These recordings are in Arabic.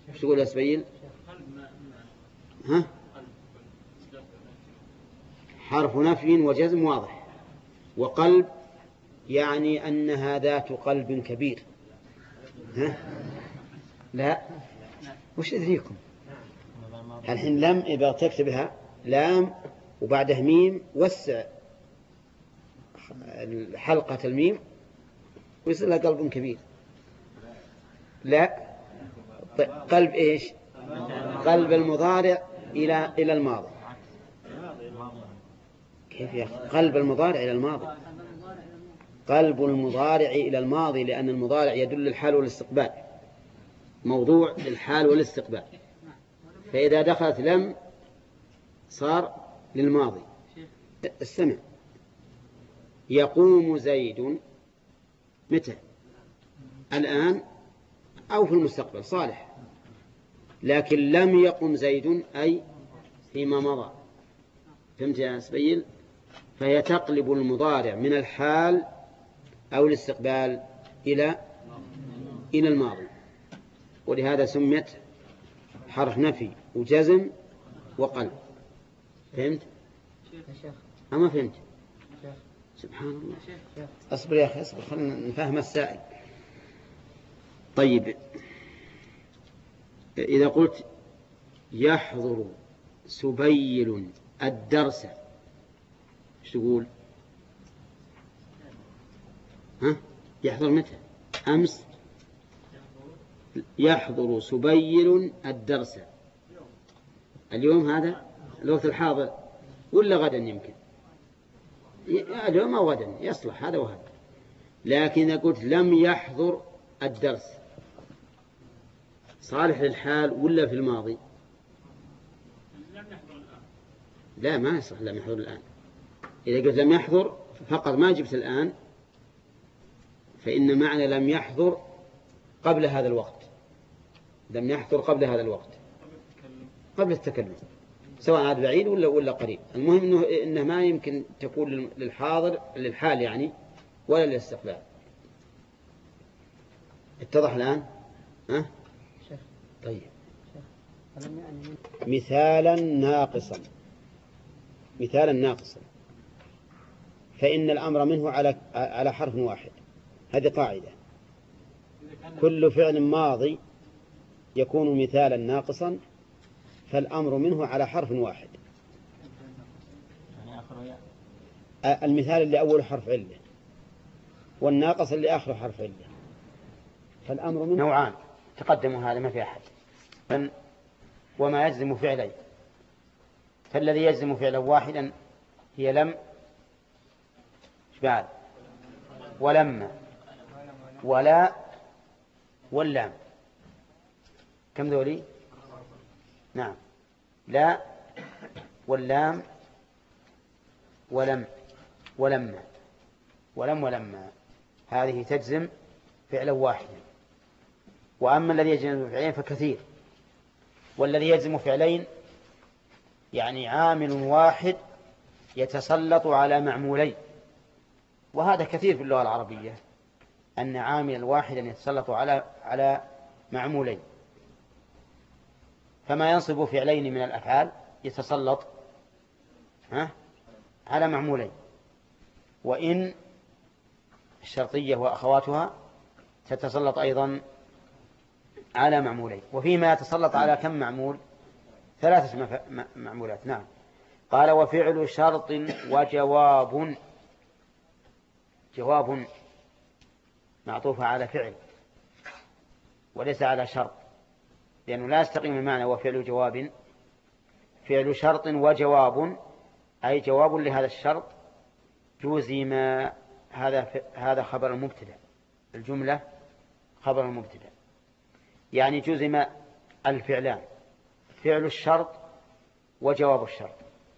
ايش تقول يا سبيل؟ ها؟ حرف نفي وجزم واضح. وقلب يعني أنها ذات قلب كبير. ها؟ لا، وش أدريكم؟ الحين لم إذا تكتبها لام وبعده ميم وسع حلقة الميم ويصير لها قلب كبير. لا، قلب إيش؟ قلب المضارع إلى الماضي. كيف يا أخي؟ قلب المضارع إلى الماضي. قلب المضارع إلى الماضي، لأن المضارع يدل للحال والاستقبال، موضوع للحال والاستقبال. فإذا دخلت لم صار للماضي. استمع. يقوم زيد متى؟ الآن أو في المستقبل صالح. لكن لم يقم زيد أي فيما مضى. فهمت يا سبيل؟ فهي تقلب المضارع من الحال أو الاستقبال إلى الماضي، ولهذا سميت حرف نفي وجزم وقلب. فهمت؟ أما فهمت؟ سبحان الله. أصبر يا أخي أصبر، خلنا نفهم السائل. طيب، إذا قلت يحضر سبيل الدرس ايش تقول؟ ها؟ يحضر متى؟ أمس. يحضر سبيل الدرس اليوم، هذا الوقت الحاضر، ولا غدا يمكن؟ اليوم أو غدا يصلح هذا وهذا. لكن إذا قلت لم يحضر الدرس صالح للحال ولا في الماضي؟ لا، ما يصلح لم يحضر الآن. إذا قلت لم يحضر فقط ما جبت الآن، فإن معنى لم يحضر قبل هذا الوقت. لم يحضر قبل هذا الوقت، قبل التكلم، سواء هذا بعيد ولا قريب. المهم إنه ما يمكن تكون للحاضر للحال يعني ولا للاستقبال. اتضح الآن؟ ها؟ طيب. مثالا ناقصا. مثالا ناقصا فإن الأمر منه على حرف واحد. هذه قاعدة. كل فعل ماضي يكون مثالا ناقصا فالأمر منه على حرف واحد. المثال اللي أول حرف علة والناقص اللي آخر حرف علة. فالأمر منه نوعان تقدموا، هذا ما في أحد. وما يجزم فعلين. فالذي يجزم فعلا واحدا هي لم بعد ولما ولا واللام. كم ذولي؟ نعم، لا واللام ولما هذه تجزم فعلا واحدا. وأما الذي يجزم فعلين فكثير. والذي يجزم فعلين يعني عامل واحد يتسلط على معمولين، وهذا كثير في اللغة العربية، أن عامل واحدا يتسلط على معمولين. فما ينصب فعلين من الأفعال يتسلط على معمولين. وإن الشرطية وأخواتها تتسلط أيضا على معمولين. وفيما يتسلط على كم معمول؟ 3 معمولات. نعم. قال وفعل شرط وجواب. جواب معطوف على فعل وليس على شرط، لأنه لا يستقيم المعنى وفعل جواب. فعل شرط وجواب أي جواب لهذا الشرط جزم. هذا خبر المبتدأ، الجملة خبر المبتدأ، يعني جزم الفعلان، فعل الشرط وجواب الشرط.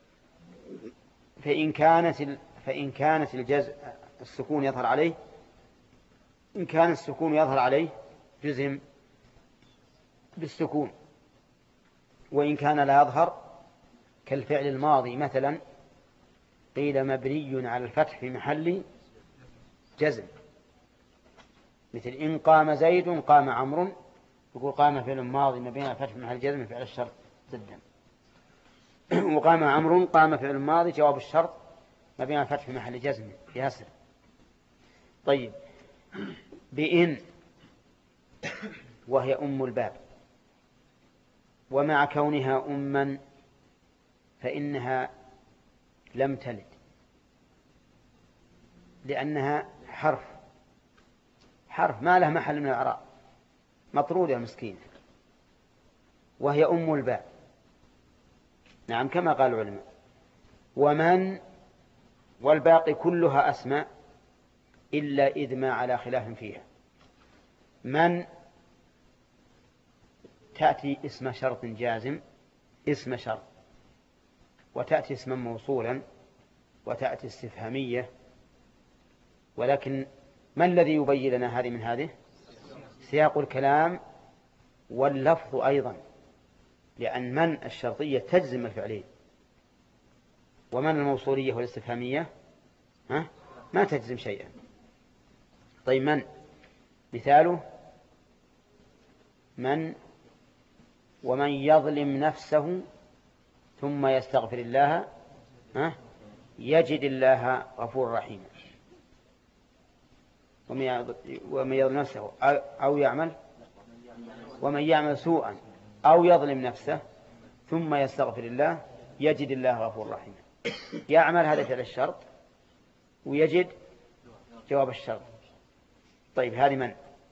فإن كانت السكون يظهر عليه، إن كان السكون يظهر عليه جزم بالسكون. وإن كان لا يظهر كالفعل الماضي مثلا قيل مبني على الفتح في محل جزم، مثل إن قام زيد قام عمرو يقول قام فعل ماضي مبني فتح محل الجزم فعل الشرط ضدا. وقام عمرو قام فعل ماضي جواب الشرط مبني فتح محل جزم ياسر. طيب بإن وهي أم الباب، ومع كونها أما فإنها لم تلد لأنها حرف ما له محل من الإعراب، مطرود يا مسكين، وهي أم الباب. نعم كما قال العلماء. ومن والباقي كلها أسماء إلا إذ ما على خلاف فيها. من تأتي اسم شرط جازم، اسم شرط، وتأتي اسما موصولا، وتأتي استفهامية. ولكن ما الذي يبين لنا هذه من هذه؟ سياق الكلام واللفظ أيضا، لأن من الشرطية تجزم الفعلين، ومن الموصولية والاستفهامية ما تجزم شيئا. طيب من مثاله من ومن يظلم نفسه ثم يستغفر الله يجد الله غفور رحيم. ومن يظلم نفسه أو يعمل ومن يعمل سوءا أو يظلم نفسه ثم يستغفر الله يجد الله غفور رحيم. يعمل هذا فعل الشرط، ويجد جواب الشرط. طيب هذه من.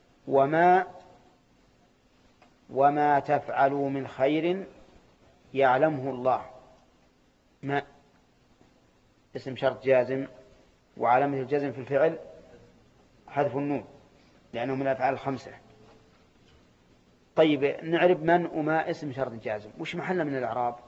وما تفعلوا من خير يعلمه الله. ما اسم شرط جازم، وعلامة الجزم في الفعل حذف النون لأنه من الأفعال الخمسة. طيب نعرف من وما اسم شرط جازم، وش محل من الإعراب؟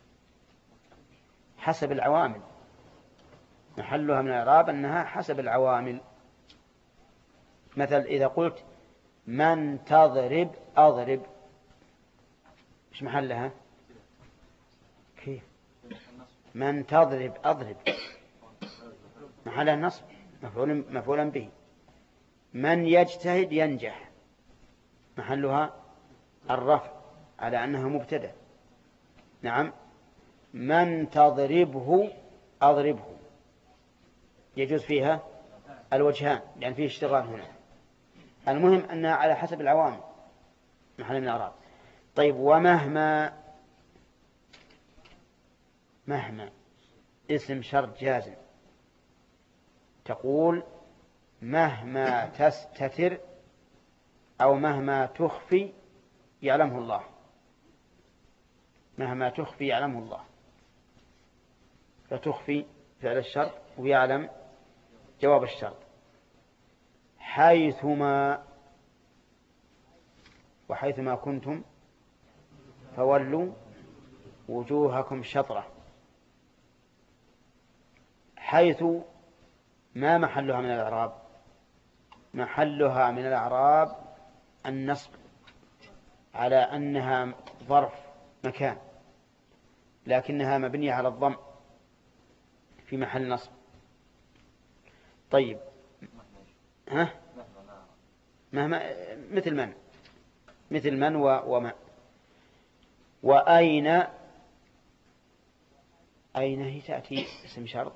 حسب العوامل، محلها من الإعراب أنها حسب العوامل. مثل إذا قلت من تضرب أضرب، وش محلها؟ كيف؟ من تضرب أضرب محلها النصب مفعولا به. من يجتهد ينجح محلها الرفع على أنها مبتدأ. نعم. من تضربه أضربه يجوز فيها الوجهان لأن فيه اشتغال هنا. المهم أنها على حسب العوامل محل من الإعراب. طيب ومهما اسم شرط جازم، تقول مهما تستتر أو مهما تخفي يعلمه الله. مهما تخفي يعلمه الله، فتخفي فعل الشرط ويعلم جواب الشرط. حيثما وحيثما كنتم فولوا وجوهكم شطرة. حيث ما محلها من الإعراب؟ محلها من الإعراب النصب على أنها ظرف مكان، لكنها مبنية على الضم في محل نصب. طيب مهما مثل من وما. وأين هي تأتي اسم شرط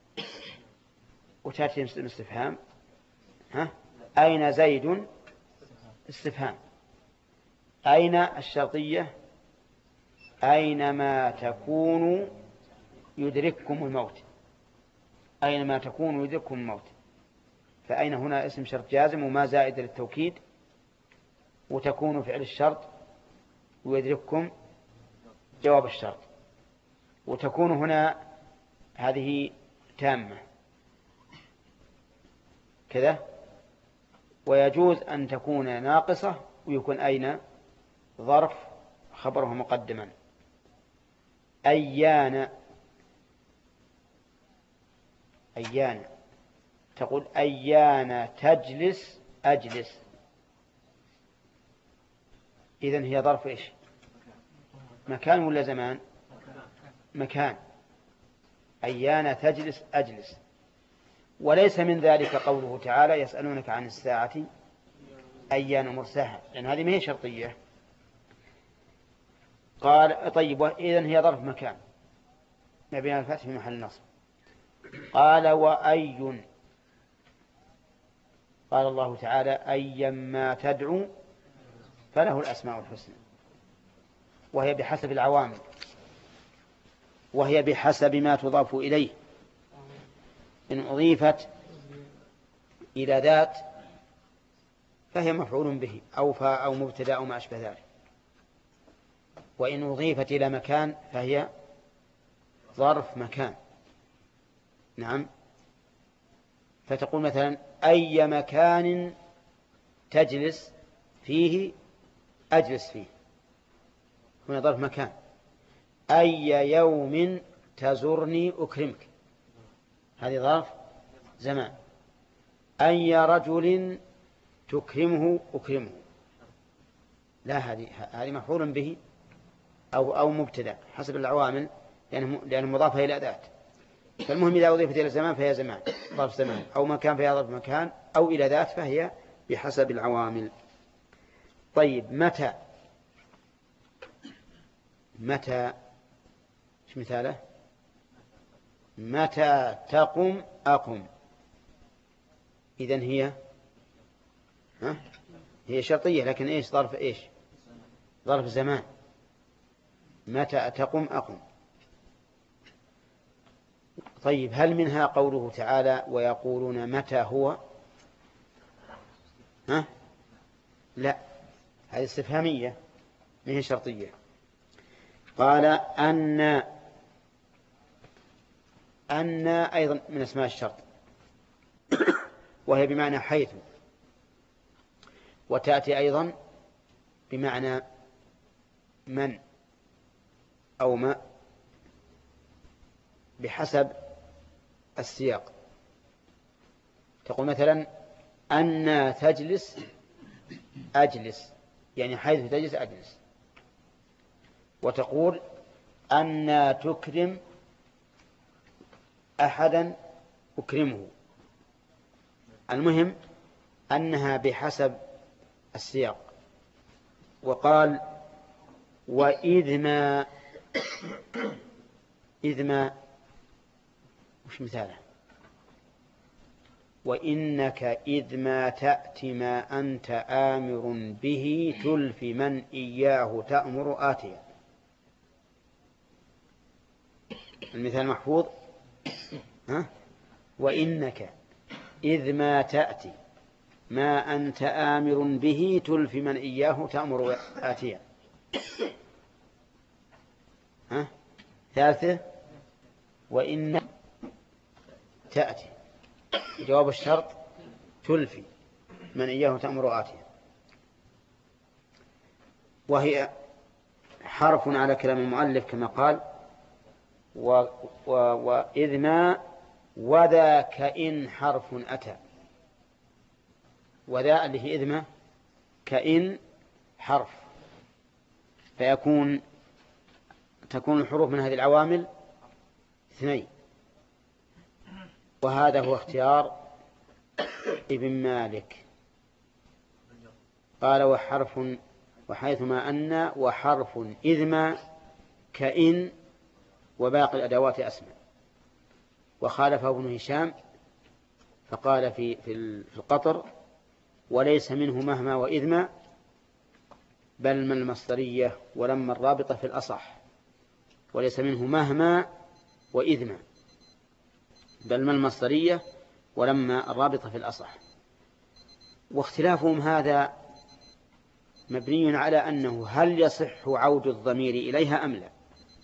وتأتي اسم استفهام. أين زيد استفهام. أين الشرطية أينما تكونوا يدرككم الموت. أينما تكونوا يدرككم الموت. فأين هنا اسم شرط جازم وما زائد للتوكيد، وتكون فعل الشرط ويدرككم جواب الشرط. وتكون هنا هذه تامة كذا. ويجوز أن تكون ناقصة ويكون أين ظرف خبره مقدما. أيان تقول أيان تجلس أجلس. إذن هي ظرف إيش؟ مكان ولا زمان؟ مكان. أيان تجلس أجلس. وليس من ذلك قوله تعالى يسألونك عن الساعة أيان مرساها، لأن هذه ما هي شرطية. قال طيب إذن هي ظرف مكان مبني الفتح في محل نصب. قال وأي، قال الله تعالى أيما تدعو فله الأسماء الحسنى، وهي بحسب العوامل، وهي بحسب ما تضاف إليه. إن أضيفت إلى ذات فهي مفعول به أو مبتدأ أو ما أشبه ذلك، وإن أضيفت إلى مكان فهي ظرف مكان. نعم، فتقول مثلا أي مكان تجلس فيه أجلس فيه، هنا ظرف مكان. أي يوم تزرني أكرمك، هذه ظرف زمان. أي رجل تكرمه أكرمه، لا، هذه مفعول به أو مبتدأ حسب العوامل، لأنه مضافة إلى ذات. فالمهم إذا أضيفت إلى زمان فهي زمان ظرف زمان، أو مكان فهي ظرف مكان، أو إلى ذات فهي بحسب العوامل. طيب متى، متى إيش مثاله؟ متى تقم أقم، إذن هي شرطية، لكن إيش ظرف إيش؟ ظرف زمان. متى تقم أقم. طيب هل منها قوله تعالى ويقولون متى هو؟ لا، هذه استفهامية ما هي شرطية. قال أن أيضا من أسماء الشرط، وهي بمعنى حيث، وتأتي أيضا بمعنى من أو ما بحسب السياق. تقول مثلا أن تجلس أجلس، يعني حيث تجلس أجلس. وتقول أن تكرم أحدا أكرمه. المهم أنها بحسب السياق. وقال وإذ ما وش مثاله؟ وإنك إذ ما تأتي ما أنت آمر به تلف من إياه تأمر آتيا. المثال محفوظ. وإنك إذ ما تأتي ما أنت آمر به تلف من إياه تأمر آتيا. ثالثة وإن تأتي جواب الشرط تلفي من إياه تأمر آتيا، وهي حرف على كلام المؤلف كما قال وإذ ما وذاك إن حرف أتى. وذا اللي هي إذ ما كإن حرف، تكون الحروف من هذه العوامل اثنين، وهذا هو اختيار ابن مالك. قال وحرف وحيثما أن وحرف إذ ما كإن وباقي الأدوات أسماء. وخالفه ابن هشام فقال في القطر وليس منه مهما وإذ ما بل من المصدرية ولما الرابطة في الأصح. وليس منه مهما وإذ ما بل من المصدرية ولما الرابطة في الأصح. واختلافهم هذا مبني على أنه هل يصح عود الضمير إليها أم لا.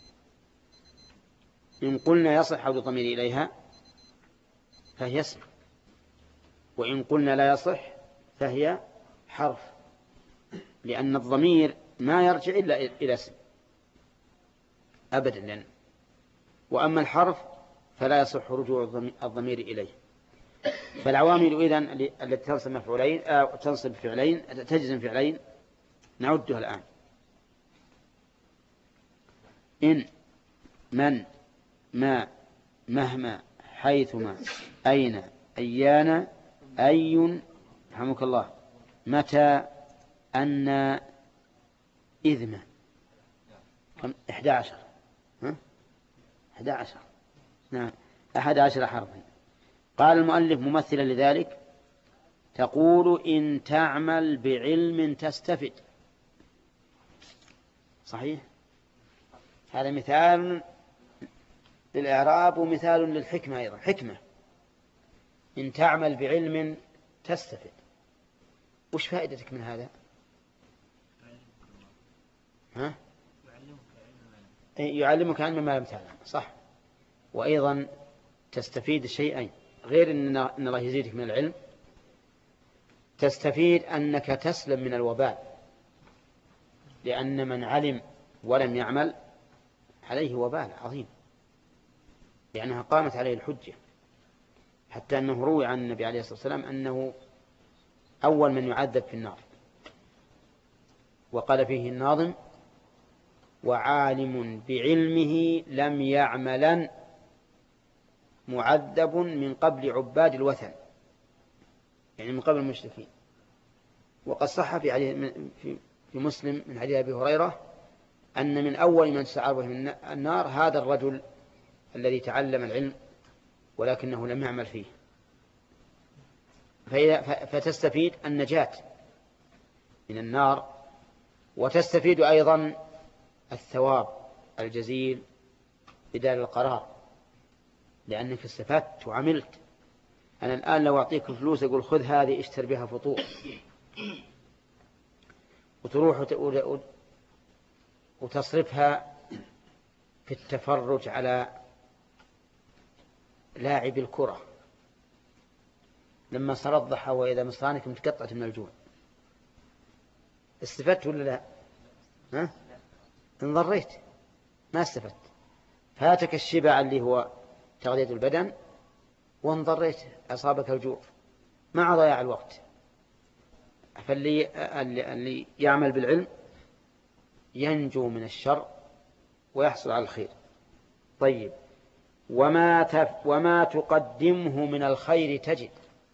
إن قلنا يصح عود الضمير إليها فهي اسم، وإن قلنا لا يصح فهي حرف، لأن الضمير ما يرجع إلا إلى اسم أبدا. وأما الحرف فلا يصح رجوع الضمير إليه. فالعوامل إذن التي تنصب مفعولين تنصب فعلين تجزم فعلين نعدها الآن: إن، من، ما، مهما، حيثما، أين، أيان، أي، رحمك الله، متى أن إذن 11 11 نعم 11 حرفا. قال المؤلف ممثلا لذلك تقول إن تعمل بعلم تستفد. صحيح، هذا مثال للإعراب ومثال للحكمة أيضا. حكمة إن تعمل بعلم تستفد. وش فائدتك من هذا؟ ها؟ يعلمك علم ما لم تعلم. صح. وأيضا تستفيد شيئين غير أن الله يزيدك من العلم. تستفيد أنك تسلم من الوبال، لأن من علم ولم يعمل عليه وبال عظيم، لأنها قامت عليه الحجة. حتى أنه روي عن النبي عليه الصلاة والسلام أنه أول من يعذب في النار. وقال فيه الناظم وعالم بعلمه لم يعملا معذب من قبل عباد الوثن، يعني من قبل المشركين. وقد صح في مسلم من حديث أبي هريرة أن من أول من استعار به من النار هذا الرجل الذي تعلم العلم ولكنه لم يعمل فيه. فتستفيد النجاة من النار، وتستفيد أيضا الثواب الجزيل بدال القرار، لأنك استفدت وعملت. أنا الآن لو أعطيك الفلوس أقول خذ هذه اشتر بها فطور، وتروح وتصرفها في التفرج على لاعب الكرة لما صار الضحى وإذا مصانك متقطعة من الجوع، استفدت ولا لا؟ ها؟ انضريت، ما استفدت. فاتك الشبع اللي هو تغذية البدن وانضريت، أصابك الجوع مع ضياع الوقت. فاللي يعمل بالعلم ينجو من الشر ويحصل على الخير. طيب، وما تقدمه من الخير تجد.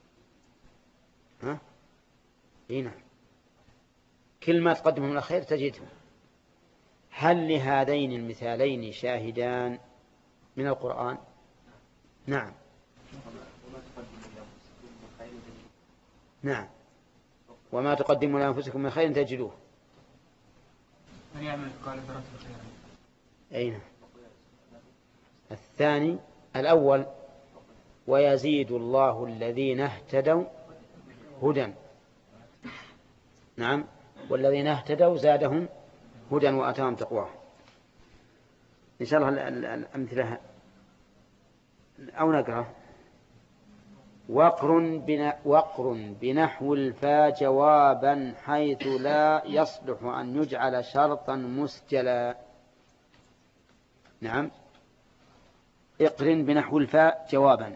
ها؟ هنا كل ما تقدمه من الخير تجده. هل لهذين المثالين شاهدان من القرآن؟ نعم. نعم، وما تقدموا لأنفسكم من خير تجدوه. من يعمل قال برد الخير. أين الثاني؟ الأول ويزيد الله الذين اهتدوا هدى. نعم، والذين اهتدوا زادهم هدى وآتاهم تقواهم. إن شاء الله الأمثلة أو نقرأ. وقر بنحو الفا جوابا حيث لا يصلح أن يجعل شرطا مسجلا. نعم، اقرن بنحو الفاء جوابا.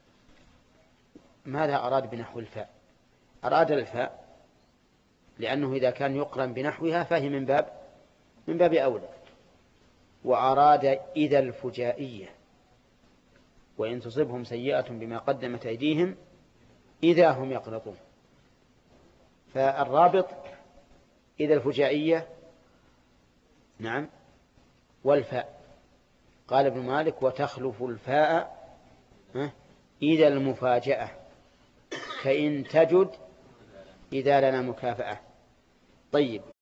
ماذا أراد بنحو الفاء؟ أراد الفاء لأنه إذا كان يقرن بنحوها فهي من باب أولى. وأراد إذا الفجائية وإن تصبهم سيئة بما قدمت أيديهم إذا هم يقنطون. فالرابط إذا الفجائية نعم والفاء. قال ابن مالك وتخلف الفاء إذا المفاجأة كإن تجد إذا لنا مكافأة. طيب،